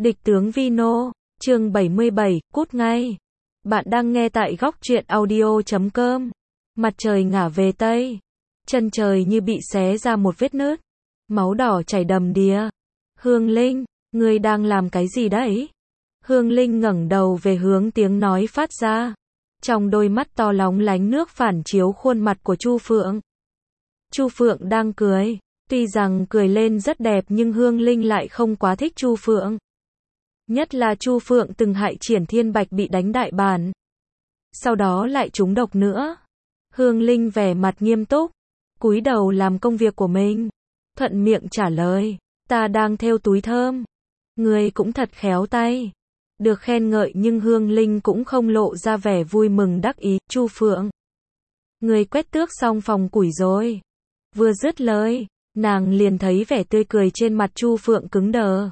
Địch tướng Vino, chương 77, cút ngay. Bạn đang nghe tại góc truyện audio.com. Mặt trời ngả về Tây. Chân trời như bị xé ra một vết nứt. Máu đỏ chảy đầm đìa. Hương Linh, ngươi đang làm cái gì đấy? Hương Linh ngẩng đầu về hướng tiếng nói phát ra. Trong đôi mắt to lóng lánh nước phản chiếu khuôn mặt của Chu Phượng. Chu Phượng đang cười. Tuy rằng cười lên rất đẹp nhưng Hương Linh lại không quá thích Chu Phượng. Nhất là Chu Phượng từng hại Triển Thiên Bạch bị đánh đại bại. Sau đó lại trúng độc nữa. Hương Linh vẻ mặt nghiêm túc, cúi đầu làm công việc của mình. Thuận miệng trả lời, ta đang thêu túi thơm. Ngươi cũng thật khéo tay. Được khen ngợi nhưng Hương Linh cũng không lộ ra vẻ vui mừng đắc ý. Chu Phượng, ngươi quét tước xong phòng củi rồi. Vừa dứt lời, nàng liền thấy vẻ tươi cười trên mặt Chu Phượng cứng đờ.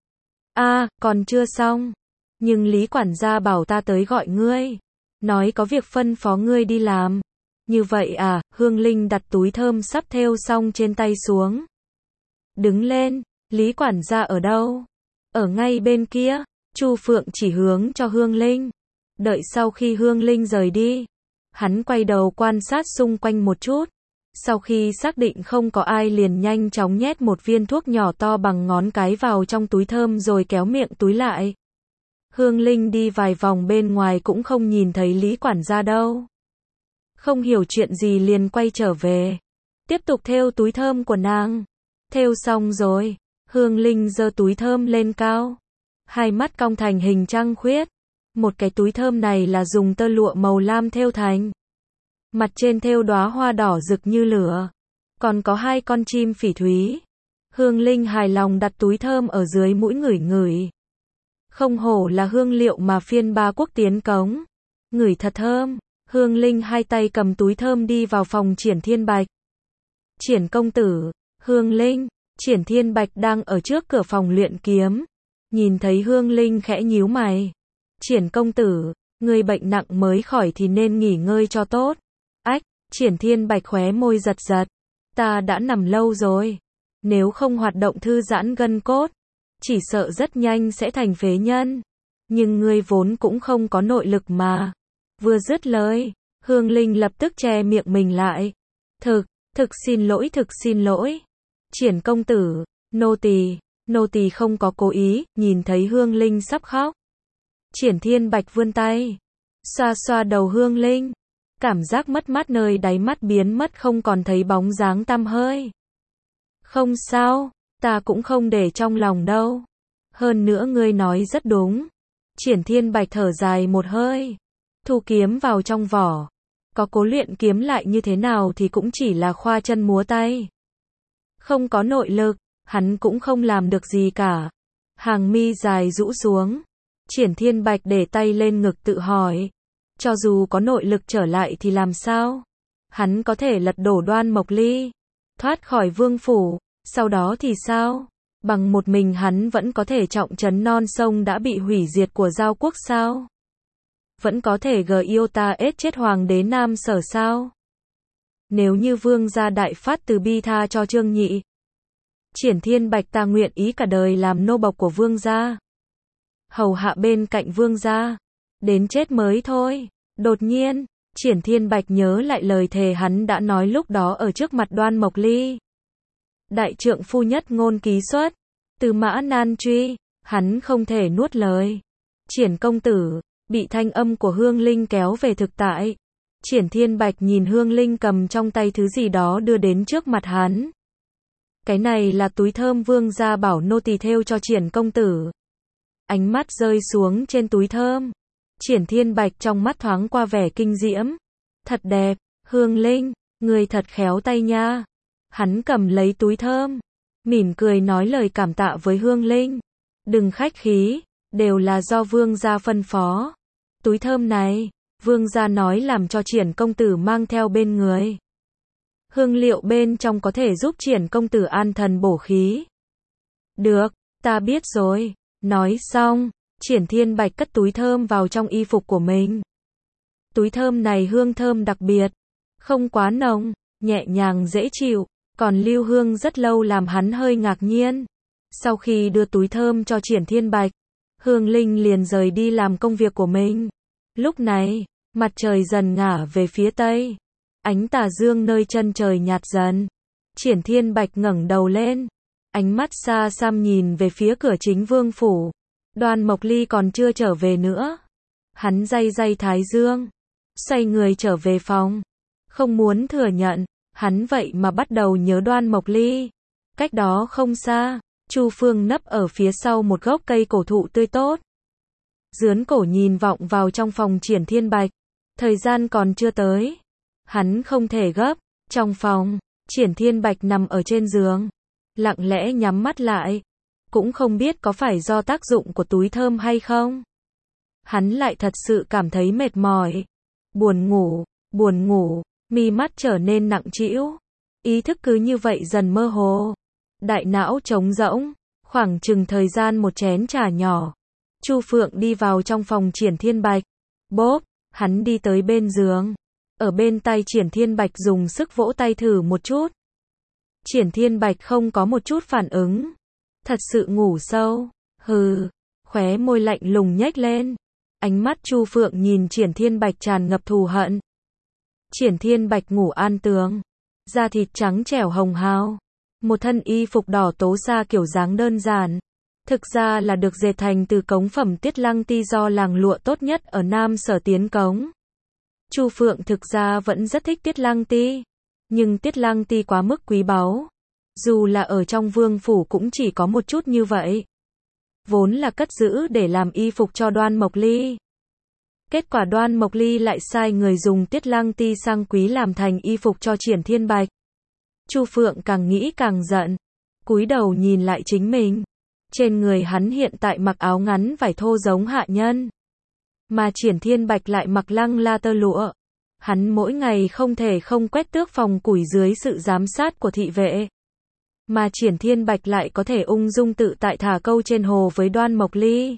Còn chưa xong. Nhưng Lý quản gia bảo ta tới gọi ngươi. Nói có việc phân phó ngươi đi làm. Như vậy à? Hương Linh đặt túi thơm sắp thêu xong trên tay xuống. Đứng lên, Lý quản gia ở đâu? Ở ngay bên kia. Chu Phượng chỉ hướng cho Hương Linh. Đợi sau khi Hương Linh rời đi, hắn quay đầu quan sát xung quanh một chút. Sau khi xác định không có ai liền nhanh chóng nhét một viên thuốc nhỏ to bằng ngón cái vào trong túi thơm rồi kéo miệng túi lại. Hương Linh đi vài vòng bên ngoài cũng không nhìn thấy Lý quản gia đâu. Không hiểu chuyện gì liền quay trở về. Tiếp tục thêu túi thơm của nàng. Thêu xong rồi, Hương Linh giơ túi thơm lên cao. Hai mắt cong thành hình trăng khuyết. Một cái túi thơm này là dùng tơ lụa màu lam thêu thành. Mặt trên thêu đóa hoa đỏ rực như lửa. Còn có hai con chim phỉ thúy. Hương Linh hài lòng đặt túi thơm ở dưới mũi ngửi ngửi. Không hổ là hương liệu mà phiên Ba Quốc tiến cống. Ngửi thật thơm. Hương Linh hai tay cầm túi thơm đi vào phòng Triển Thiên Bạch. Triển công tử, Hương Linh, Triển Thiên Bạch đang ở trước cửa phòng luyện kiếm. Nhìn thấy Hương Linh khẽ nhíu mày. Triển công tử, người bệnh nặng mới khỏi thì nên nghỉ ngơi cho tốt. Triển Thiên Bạch khóe môi giật giật. Ta đã nằm lâu rồi. Nếu không hoạt động thư giãn gân cốt, chỉ sợ rất nhanh sẽ thành phế nhân. Nhưng ngươi vốn cũng không có nội lực mà. Vừa dứt lời, Hương Linh lập tức che miệng mình lại. Thực xin lỗi. Triển công tử, nô tỳ không có cố ý. Nhìn thấy Hương Linh sắp khóc, Triển Thiên Bạch vươn tay, xoa xoa đầu Hương Linh. Cảm giác mất mát nơi đáy mắt biến mất không còn thấy bóng dáng tăm hơi. Không sao, ta cũng không để trong lòng đâu. Hơn nữa ngươi nói rất đúng. Triển Thiên Bạch thở dài một hơi. Thu kiếm vào trong vỏ. Có cố luyện kiếm lại như thế nào thì cũng chỉ là khoa chân múa tay. Không có nội lực, hắn cũng không làm được gì cả. Hàng mi dài rũ xuống. Triển Thiên Bạch để tay lên ngực tự hỏi. Cho dù có nội lực trở lại thì làm sao? Hắn có thể lật đổ Đoan Mộc Ly, thoát khỏi vương phủ, sau đó thì sao? Bằng một mình hắn vẫn có thể trọng trấn non sông đã bị hủy diệt của Giao Quốc sao? Vẫn có thể Giota chết hoàng đế Nam Sở sao? Nếu như vương gia đại phát từ bi tha cho Trương Nhị, Triển Thiên Bạch ta nguyện ý cả đời làm nô bộc của vương gia, hầu hạ bên cạnh vương gia, đến chết mới thôi. Đột nhiên, Triển Thiên Bạch nhớ lại lời thề hắn đã nói lúc đó ở trước mặt Đoan Mộc Ly. Đại trượng phu nhất ngôn ký xuất, từ mã nan truy, hắn không thể nuốt lời. Triển công tử, bị thanh âm của Hương Linh kéo về thực tại. Triển Thiên Bạch nhìn Hương Linh cầm trong tay thứ gì đó đưa đến trước mặt hắn. Cái này là túi thơm vương gia bảo nô tỳ thêu cho Triển công tử. Ánh mắt rơi xuống trên túi thơm. Triển Thiên Bạch trong mắt thoáng qua vẻ kinh diễm. Thật đẹp, Hương Linh, người thật khéo tay nha. Hắn cầm lấy túi thơm, mỉm cười nói lời cảm tạ với Hương Linh. Đừng khách khí, đều là do vương gia phân phó. Túi thơm này, vương gia nói làm cho Triển công tử mang theo bên người. Hương liệu bên trong có thể giúp Triển công tử an thần bổ khí. Được, ta biết rồi. Nói xong, Triển Thiên Bạch cất túi thơm vào trong y phục của mình. Túi thơm này hương thơm đặc biệt, không quá nồng, nhẹ nhàng dễ chịu, còn lưu hương rất lâu làm hắn hơi ngạc nhiên. Sau khi đưa túi thơm cho Triển Thiên Bạch, Hương Linh liền rời đi làm công việc của mình. Lúc này, mặt trời dần ngả về phía tây. Ánh tà dương nơi chân trời nhạt dần. Triển Thiên Bạch ngẩng đầu lên. Ánh mắt xa xăm nhìn về phía cửa chính vương phủ. Đoan Mộc Ly còn chưa trở về nữa. Hắn day day thái dương. Xoay người trở về phòng. Không muốn thừa nhận. Hắn vậy mà bắt đầu nhớ Đoan Mộc Ly. Cách đó không xa, Chu Phương nấp ở phía sau một gốc cây cổ thụ tươi tốt. Dướn cổ nhìn vọng vào trong phòng Triển Thiên Bạch. Thời gian còn chưa tới. Hắn không thể gấp. Trong phòng, Triển Thiên Bạch nằm ở trên giường. Lặng lẽ nhắm mắt lại. Cũng không biết có phải do tác dụng của túi thơm hay không. Hắn lại thật sự cảm thấy mệt mỏi. Buồn ngủ, mi mắt trở nên nặng trĩu. Ý thức cứ như vậy dần mơ hồ. Đại não trống rỗng, khoảng chừng thời gian một chén trà nhỏ. Chu Phượng đi vào trong phòng Triển Thiên Bạch. Bốp, hắn đi tới bên giường. Ở bên tay Triển Thiên Bạch dùng sức vỗ tay thử một chút. Triển Thiên Bạch không có một chút phản ứng. Thật sự ngủ sâu. Hừ, khóe môi lạnh lùng nhếch lên. Ánh mắt Chu Phượng nhìn Triển Thiên Bạch tràn ngập thù hận. Triển Thiên Bạch ngủ an tường. Da thịt trắng trẻo hồng hào. Một thân y phục đỏ tố sa kiểu dáng đơn giản. Thực ra là được dệt thành từ cống phẩm Tiết Lăng Ti do làng lụa tốt nhất ở Nam Sở tiến cống. Chu Phượng thực ra vẫn rất thích Tiết Lăng Ti. Nhưng Tiết Lăng Ti quá mức quý báu. Dù là ở trong vương phủ cũng chỉ có một chút như vậy. Vốn là cất giữ để làm y phục cho Đoan Mộc Ly. Kết quả Đoan Mộc Ly lại sai người dùng Tiết Lăng Ti sang quý làm thành y phục cho Triển Thiên Bạch. Chu Phượng càng nghĩ càng giận. Cúi đầu nhìn lại chính mình. Trên người hắn hiện tại mặc áo ngắn vải thô giống hạ nhân. Mà Triển Thiên Bạch lại mặc lăng la tơ lụa. Hắn mỗi ngày không thể không quét tước phòng củi dưới sự giám sát của thị vệ. Mà Triển Thiên Bạch lại có thể ung dung tự tại thả câu trên hồ với Đoan Mộc Ly.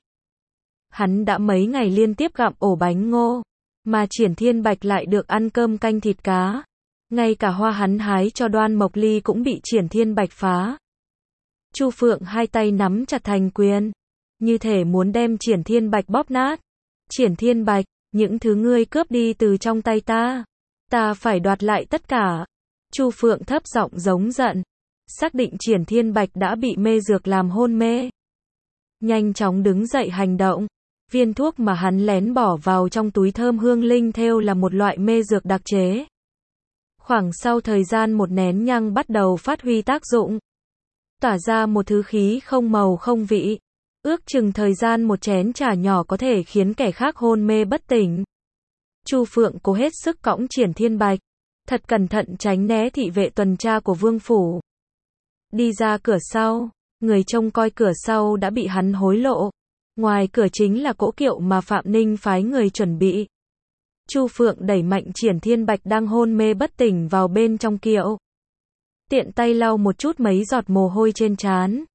Hắn đã mấy ngày liên tiếp gặm ổ bánh ngô. Mà Triển Thiên Bạch lại được ăn cơm canh thịt cá. Ngay cả hoa hắn hái cho Đoan Mộc Ly cũng bị Triển Thiên Bạch phá. Chu Phượng hai tay nắm chặt thành quyền. Như thể muốn đem Triển Thiên Bạch bóp nát. Triển Thiên Bạch, những thứ ngươi cướp đi từ trong tay ta. Ta phải đoạt lại tất cả. Chu Phượng thấp giọng giống giận. Xác định Triển Thiên Bạch đã bị mê dược làm hôn mê. Nhanh chóng đứng dậy hành động. Viên thuốc mà hắn lén bỏ vào trong túi thơm Hương Linh thêu là một loại mê dược đặc chế. Khoảng sau thời gian một nén nhang bắt đầu phát huy tác dụng. Tỏa ra một thứ khí không màu không vị. Ước chừng thời gian một chén trà nhỏ có thể khiến kẻ khác hôn mê bất tỉnh. Chu Phượng cố hết sức cõng Triển Thiên Bạch. Thật cẩn thận tránh né thị vệ tuần tra của vương phủ. Đi ra cửa sau. Người trông coi cửa sau đã bị hắn hối lộ. Ngoài cửa chính là cỗ kiệu mà Phạm Ninh phái người chuẩn bị. Chu Phượng đẩy mạnh Triển Thiên Bạch đang hôn mê bất tỉnh vào bên trong kiệu. Tiện tay lau một chút mấy giọt mồ hôi trên trán.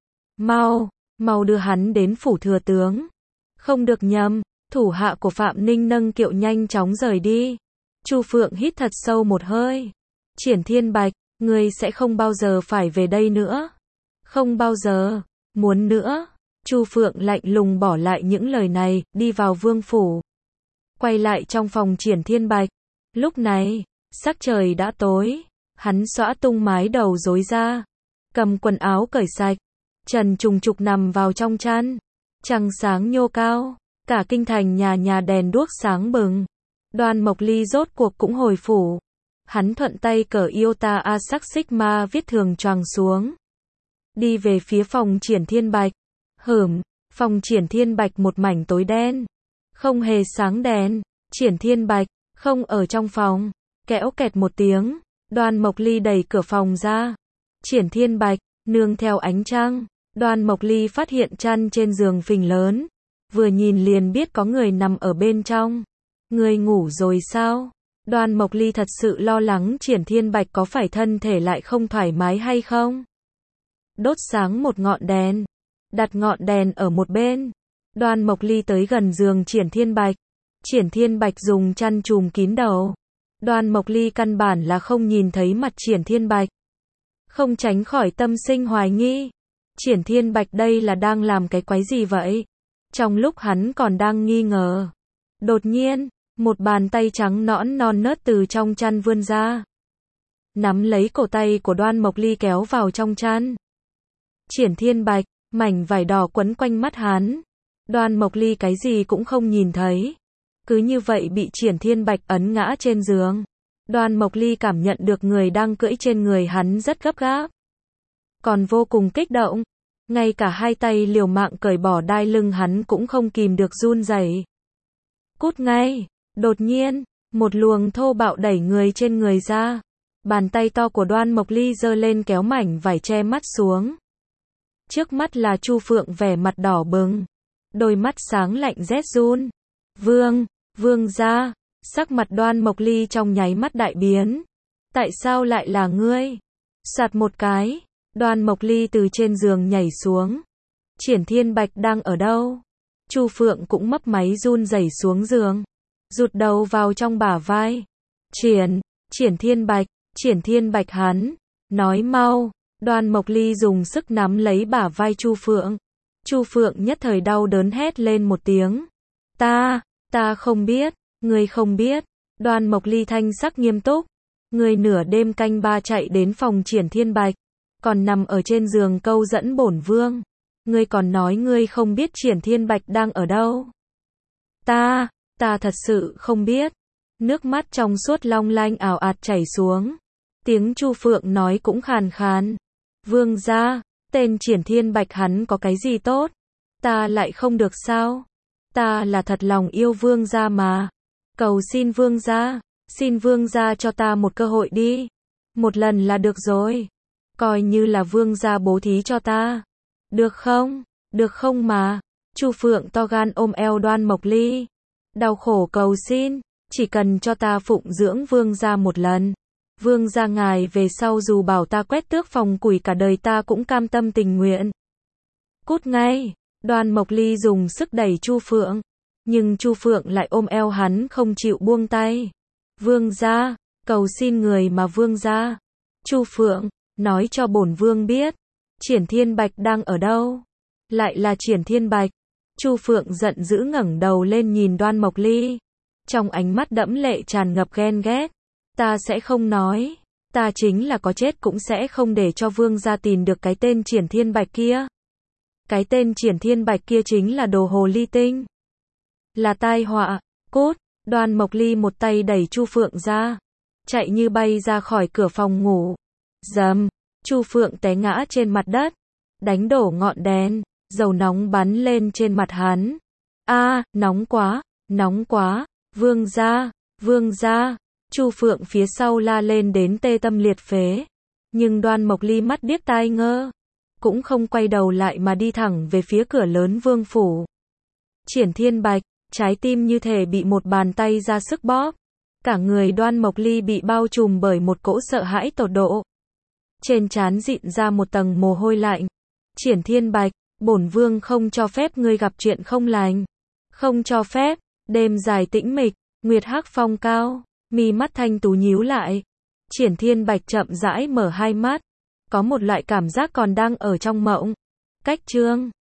Mau đưa hắn đến phủ thừa tướng. Không được nhầm, thủ hạ của Phạm Ninh nâng kiệu nhanh chóng rời đi. Chu Phượng hít thật sâu một hơi. Triển Thiên Bạch, ngươi sẽ không bao giờ phải về đây nữa. Không bao giờ, muốn nữa. Chu Phượng lạnh lùng bỏ lại những lời này, đi vào vương phủ. Quay lại trong phòng Triển Thiên Bạch. Lúc này, sắc trời đã tối. Hắn xõa tung mái đầu rối ra. Cầm quần áo cởi sạch. Trần trùng trục nằm vào trong chăn. Trăng sáng nhô cao. Cả kinh thành nhà nhà đèn đuốc sáng bừng. Đoan Mộc Ly rốt cuộc cũng hồi phủ. Hắn thuận tay cởi Iota Asac Sigma viết thường choàng xuống. Đi về phía phòng Triển Thiên Bạch. Phòng Triển Thiên Bạch một mảnh tối đen. Không hề sáng đèn. Triển Thiên Bạch, không ở trong phòng. Kẽo kẹt một tiếng. Đoan Mộc Ly đẩy cửa phòng ra. Triển Thiên Bạch, nương theo ánh trăng. Đoan Mộc Ly phát hiện chăn trên giường phình lớn. Vừa nhìn liền biết có người nằm ở bên trong. Người ngủ rồi sao? Đoan Mộc Ly thật sự lo lắng Triển Thiên Bạch có phải thân thể lại không thoải mái hay không. Đốt sáng một ngọn đèn. Đặt ngọn đèn ở một bên. Đoan Mộc Ly tới gần giường Triển Thiên Bạch. Triển Thiên Bạch dùng chăn trùm kín đầu. Đoan Mộc Ly căn bản là không nhìn thấy mặt Triển Thiên Bạch. Không tránh khỏi tâm sinh hoài nghi. Triển Thiên Bạch đây là đang làm cái quái gì vậy? Trong lúc hắn còn đang nghi ngờ, đột nhiên, một bàn tay trắng nõn non nớt từ trong chăn vươn ra, nắm lấy cổ tay của Đoan Mộc Ly kéo vào trong chăn. Triển Thiên Bạch, mảnh vải đỏ quấn quanh mắt hắn. Đoan Mộc Ly cái gì cũng không nhìn thấy. Cứ như vậy bị Triển Thiên Bạch ấn ngã trên giường. Đoan Mộc Ly cảm nhận được người đang cưỡi trên người hắn rất gấp gáp, còn vô cùng kích động. Ngay cả hai tay liều mạng cởi bỏ đai lưng hắn cũng không kìm được run rẩy. Cút ngay! Đột nhiên, một luồng thô bạo đẩy người trên người ra. Bàn tay to của Đoan Mộc Ly giơ lên kéo mảnh vải che mắt xuống. Trước mắt là Chu Phượng vẻ mặt đỏ bừng, đôi mắt sáng lạnh rét run. Vương gia, sắc mặt Đoan Mộc Ly trong nháy mắt đại biến. Tại sao lại là ngươi? Soạt một cái, Đoan Mộc Ly từ trên giường nhảy xuống. Triển Thiên Bạch đang ở đâu? Chu Phượng cũng mấp máy run rẩy xuống giường, rụt đầu vào trong bả vai. Triển Thiên Bạch hắn, nói mau. Đoan Mộc Ly dùng sức nắm lấy bả vai Chu Phượng. Chu Phượng nhất thời đau đớn hét lên một tiếng. Ta không biết, ngươi không biết. Đoan Mộc Ly thanh sắc nghiêm túc. Ngươi nửa đêm canh ba chạy đến phòng Triển Thiên Bạch, còn nằm ở trên giường câu dẫn bổn vương. Ngươi còn nói ngươi không biết Triển Thiên Bạch đang ở đâu. Ta thật sự không biết. Nước mắt trong suốt long lanh ảo ạt chảy xuống. Tiếng Chu Phượng nói cũng khàn khàn. Vương gia, tên Triển Thiên Bạch hắn có cái gì tốt? Ta lại không được sao? Ta là thật lòng yêu vương gia mà. Cầu xin vương gia cho ta một cơ hội đi. Một lần là được rồi. Coi như là vương gia bố thí cho ta. Được không? Được không mà. Chu Phượng to gan ôm eo Đoan Mộc Ly, đau khổ cầu xin, chỉ cần cho ta phụng dưỡng vương gia một lần. Vương gia ngài về sau dù bảo ta quét tước phòng củi cả đời ta cũng cam tâm tình nguyện. Cút ngay! Đoan Mộc Ly dùng sức đẩy Chu Phượng, nhưng Chu Phượng lại ôm eo hắn không chịu buông tay. Vương gia, cầu xin người mà vương gia. Chu Phượng, nói cho bổn vương biết, Triển Thiên Bạch đang ở đâu? Lại là Triển Thiên Bạch. Chu Phượng giận dữ ngẩng đầu lên nhìn Đoan Mộc Ly, trong ánh mắt đẫm lệ tràn ngập ghen ghét. Ta sẽ không nói, ta chính là có chết cũng sẽ không để cho vương gia tìm được cái tên Triển Thiên Bạch kia. Cái tên Triển Thiên Bạch kia chính là đồ hồ ly tinh, là tai họa. Cút! Đoan Mộc Ly một tay đẩy Chu Phượng ra, chạy như bay ra khỏi cửa phòng ngủ. Dầm! Chu Phượng té ngã trên mặt đất, đánh đổ ngọn đèn, dầu nóng bắn lên trên mặt hắn. Nóng quá, vương gia. Chu Phượng phía sau la lên đến tê tâm liệt phế, nhưng Đoan Mộc Ly mắt điếc tai ngơ, cũng không quay đầu lại mà đi thẳng về phía cửa lớn vương phủ. Triển Thiên Bạch, trái tim như thể bị một bàn tay ra sức bóp, cả người Đoan Mộc Ly bị bao trùm bởi một cỗ sợ hãi tột độ. Trên trán dịn ra một tầng mồ hôi lạnh. Triển Thiên Bạch, bổn vương không cho phép ngươi gặp chuyện không lành. Không cho phép. Đêm dài tĩnh mịch, nguyệt hắc phong cao, mi mắt thanh tú nhíu lại. Triển Thiên Bạch chậm rãi mở hai mắt, có một loại cảm giác còn đang ở trong mộng. Cách chương